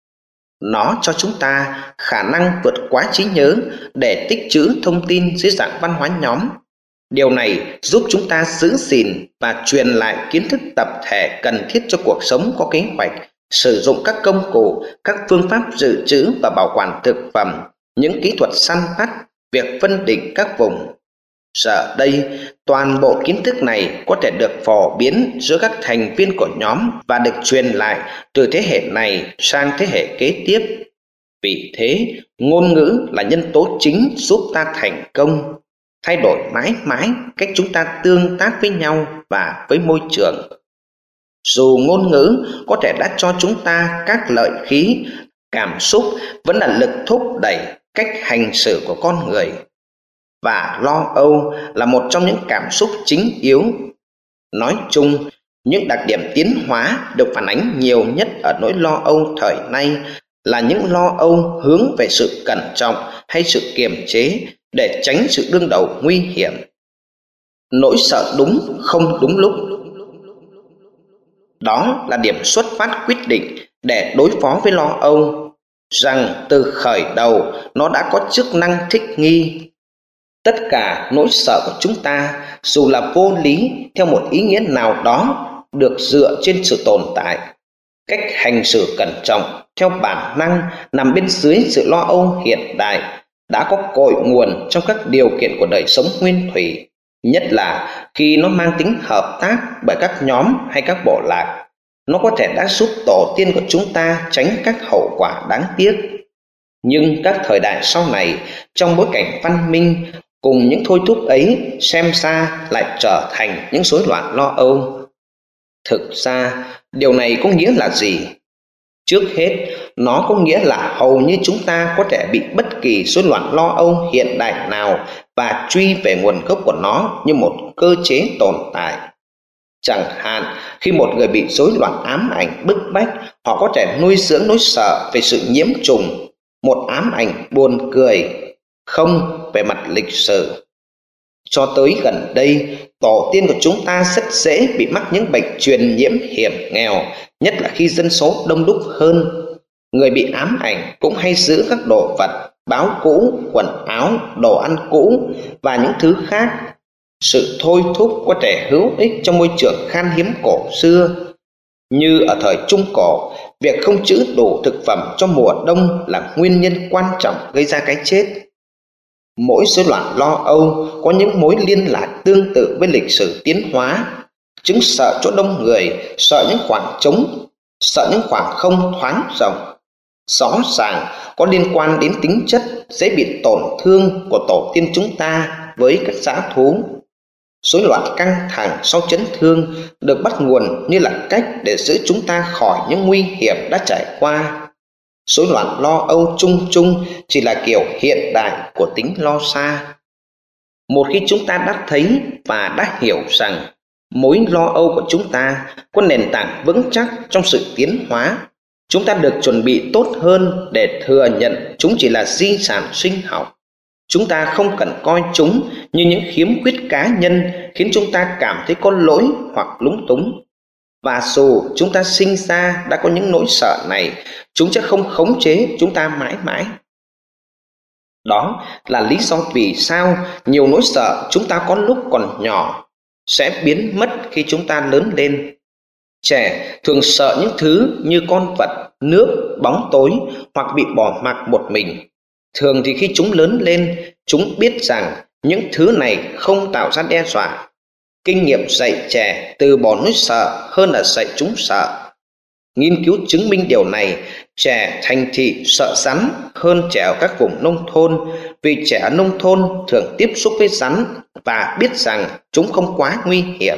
[SPEAKER 1] Nó cho chúng ta khả năng vượt quá trí nhớ để tích trữ thông tin dưới dạng văn hóa nhóm. Điều này giúp chúng ta giữ gìn và truyền lại kiến thức tập thể cần thiết cho cuộc sống có kế hoạch, sử dụng các công cụ, các phương pháp dự trữ và bảo quản thực phẩm, những kỹ thuật săn bắt, việc phân định các vùng. Giờ đây, toàn bộ kiến thức này có thể được phổ biến giữa các thành viên của nhóm và được truyền lại từ thế hệ này sang thế hệ kế tiếp. Vì thế, ngôn ngữ là nhân tố chính giúp ta thành công, thay đổi mãi mãi cách chúng ta tương tác với nhau và với môi trường. Dù ngôn ngữ có thể đã cho chúng ta các lợi khí, cảm xúc vẫn là lực thúc đẩy cách hành xử của con người. Và lo âu là một trong những cảm xúc chính yếu. Nói chung, những đặc điểm tiến hóa được phản ánh nhiều nhất ở nỗi lo âu thời nay là những lo âu hướng về sự cẩn trọng hay sự kiềm chế để tránh sự đương đầu nguy hiểm. Nỗi sợ đúng không đúng lúc. Đó là điểm xuất phát quyết định để đối phó với lo âu, rằng từ khởi đầu nó đã có chức năng thích nghi. Tất cả nỗi sợ của chúng ta, dù là vô lý theo một ý nghĩa nào đó, được dựa trên sự tồn tại. Cách hành xử cẩn trọng theo bản năng nằm bên dưới sự lo âu hiện đại đã có cội nguồn trong các điều kiện của đời sống nguyên thủy, nhất là khi nó mang tính hợp tác bởi các nhóm hay các bộ lạc. Nó có thể đã giúp tổ tiên của chúng ta tránh các hậu quả đáng tiếc. Nhưng các thời đại sau này, trong bối cảnh văn minh, cùng những thôi thúc ấy xem ra lại trở thành những rối loạn lo âu. Thực ra, điều này có nghĩa là gì? Trước hết, nó có nghĩa là hầu như chúng ta có thể bị bất kỳ rối loạn lo âu hiện đại nào và truy về nguồn gốc của nó như một cơ chế tồn tại. Chẳng hạn, khi một người bị rối loạn ám ảnh bức bách, họ có thể nuôi dưỡng nỗi sợ về sự nhiễm trùng, một ám ảnh buồn cười, không về mặt lịch sử. Cho tới gần đây, tổ tiên của chúng ta rất dễ bị mắc những bệnh truyền nhiễm hiểm nghèo, nhất là khi dân số đông đúc hơn. Người bị ám ảnh cũng hay giữ các đồ vật, báo cũ, quần áo, đồ ăn cũ và những thứ khác. Sự thôi thúc có thể hữu ích trong môi trường khan hiếm cổ xưa. Như ở thời Trung Cổ, việc không trữ đủ thực phẩm cho mùa đông là nguyên nhân quan trọng gây ra cái chết. Mỗi rối loạn lo âu có những mối liên lạc tương tự với lịch sử tiến hóa. Chứng sợ chỗ đông người, sợ những khoảng trống, sợ những khoảng không thoáng rộng, rõ ràng có liên quan đến tính chất dễ bị tổn thương của tổ tiên chúng ta với các dã thú. Rối loạn căng thẳng sau chấn thương được bắt nguồn như là cách để giữ chúng ta khỏi những nguy hiểm đã trải qua. Rối loạn lo âu chung chung chỉ là kiểu hiện đại của tính lo xa. Một khi chúng ta đã thấy và đã hiểu rằng mối lo âu của chúng ta có nền tảng vững chắc trong sự tiến hóa, chúng ta được chuẩn bị tốt hơn để thừa nhận chúng chỉ là di sản sinh học. Chúng ta không cần coi chúng như những khiếm khuyết cá nhân khiến chúng ta cảm thấy có lỗi hoặc lúng túng. Và dù chúng ta sinh ra đã có những nỗi sợ này, chúng sẽ không khống chế chúng ta mãi mãi. Đó là lý do vì sao nhiều nỗi sợ chúng ta có lúc còn nhỏ sẽ biến mất khi chúng ta lớn lên. Trẻ thường sợ những thứ như con vật, nước, bóng tối hoặc bị bỏ mặc một mình. Thường thì khi chúng lớn lên, chúng biết rằng những thứ này không tạo ra đe dọa. Kinh nghiệm dạy trẻ từ bỏ nỗi sợ hơn là dạy chúng sợ. Nghiên cứu chứng minh điều này, trẻ thành thị sợ rắn hơn trẻ ở các vùng nông thôn, vì trẻ ở nông thôn thường tiếp xúc với rắn và biết rằng chúng không quá nguy hiểm.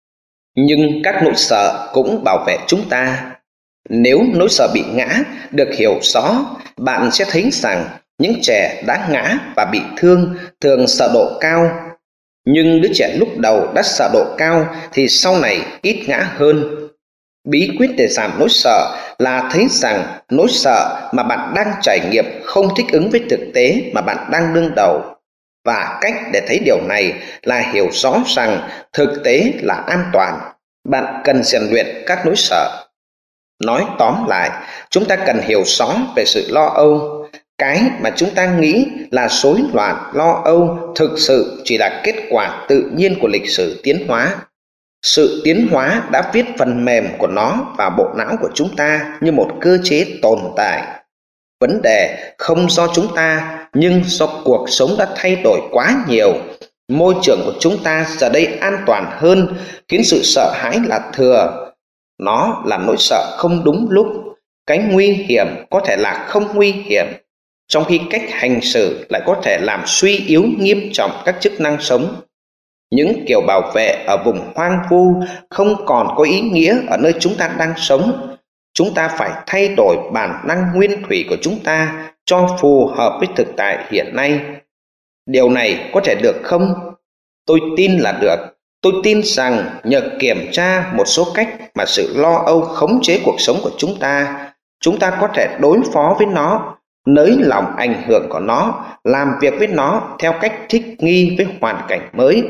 [SPEAKER 1] Nhưng các nỗi sợ cũng bảo vệ chúng ta. Nếu nỗi sợ bị ngã được hiểu rõ, bạn sẽ thấy rằng những trẻ đã ngã và bị thương thường sợ độ cao. Nhưng đứa trẻ lúc đầu đã sợ độ cao thì sau này ít ngã hơn. Bí quyết để giảm nỗi sợ là thấy rằng nỗi sợ mà bạn đang trải nghiệm không thích ứng với thực tế mà bạn đang đương đầu. Và cách để thấy điều này là hiểu rõ rằng thực tế là an toàn. Bạn cần rèn luyện các nỗi sợ. Nói tóm lại, chúng ta cần hiểu rõ về sự lo âu. Cái mà chúng ta nghĩ là rối loạn lo âu thực sự chỉ là kết quả tự nhiên của lịch sử tiến hóa. Sự tiến hóa đã viết phần mềm của nó vào bộ não của chúng ta như một cơ chế tồn tại. Vấn đề không do chúng ta, nhưng do cuộc sống đã thay đổi quá nhiều. Môi trường của chúng ta giờ đây an toàn hơn, khiến sự sợ hãi là thừa. Nó là nỗi sợ không đúng lúc. Cái nguy hiểm có thể là không nguy hiểm, trong khi cách hành xử lại có thể làm suy yếu nghiêm trọng các chức năng sống. Những kiểu bảo vệ ở vùng hoang vu không còn có ý nghĩa ở nơi chúng ta đang sống. Chúng ta phải thay đổi bản năng nguyên thủy của chúng ta cho phù hợp với thực tại hiện nay. Điều này có thể được không? Tôi tin là được. Tôi tin rằng nhờ kiểm tra một số cách mà sự lo âu khống chế cuộc sống của chúng ta có thể đối phó với nó, nới lỏng ảnh hưởng của nó, làm việc với nó theo cách thích nghi với hoàn cảnh mới.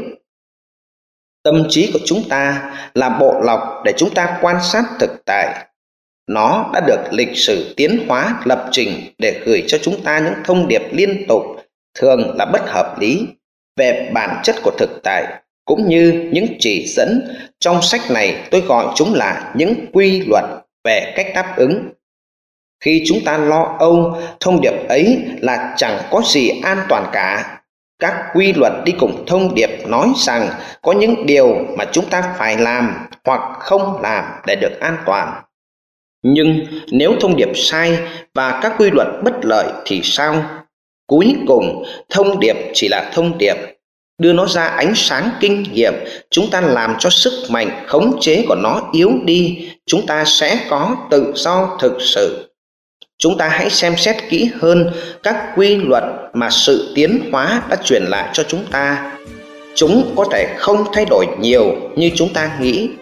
[SPEAKER 1] Tâm trí của chúng ta là bộ lọc để chúng ta quan sát thực tại. Nó đã được lịch sử tiến hóa lập trình để gửi cho chúng ta những thông điệp liên tục, thường là bất hợp lý, về bản chất của thực tại, cũng như những chỉ dẫn. Trong sách này tôi gọi chúng là những quy luật về cách đáp ứng. Khi chúng ta lo âu, thông điệp ấy là chẳng có gì an toàn cả. Các quy luật đi cùng thông điệp nói rằng có những điều mà chúng ta phải làm hoặc không làm để được an toàn. Nhưng nếu thông điệp sai và các quy luật bất lợi thì sao? Cuối cùng, thông điệp chỉ là thông điệp. Đưa nó ra ánh sáng kinh nghiệm, chúng ta làm cho sức mạnh khống chế của nó yếu đi, chúng ta sẽ có tự do thực sự. chúng ta hãy xem xét kỹ hơn các quy luật mà sự tiến hóa đã truyền lại cho chúng ta. Chúng có thể không thay đổi nhiều như chúng ta nghĩ,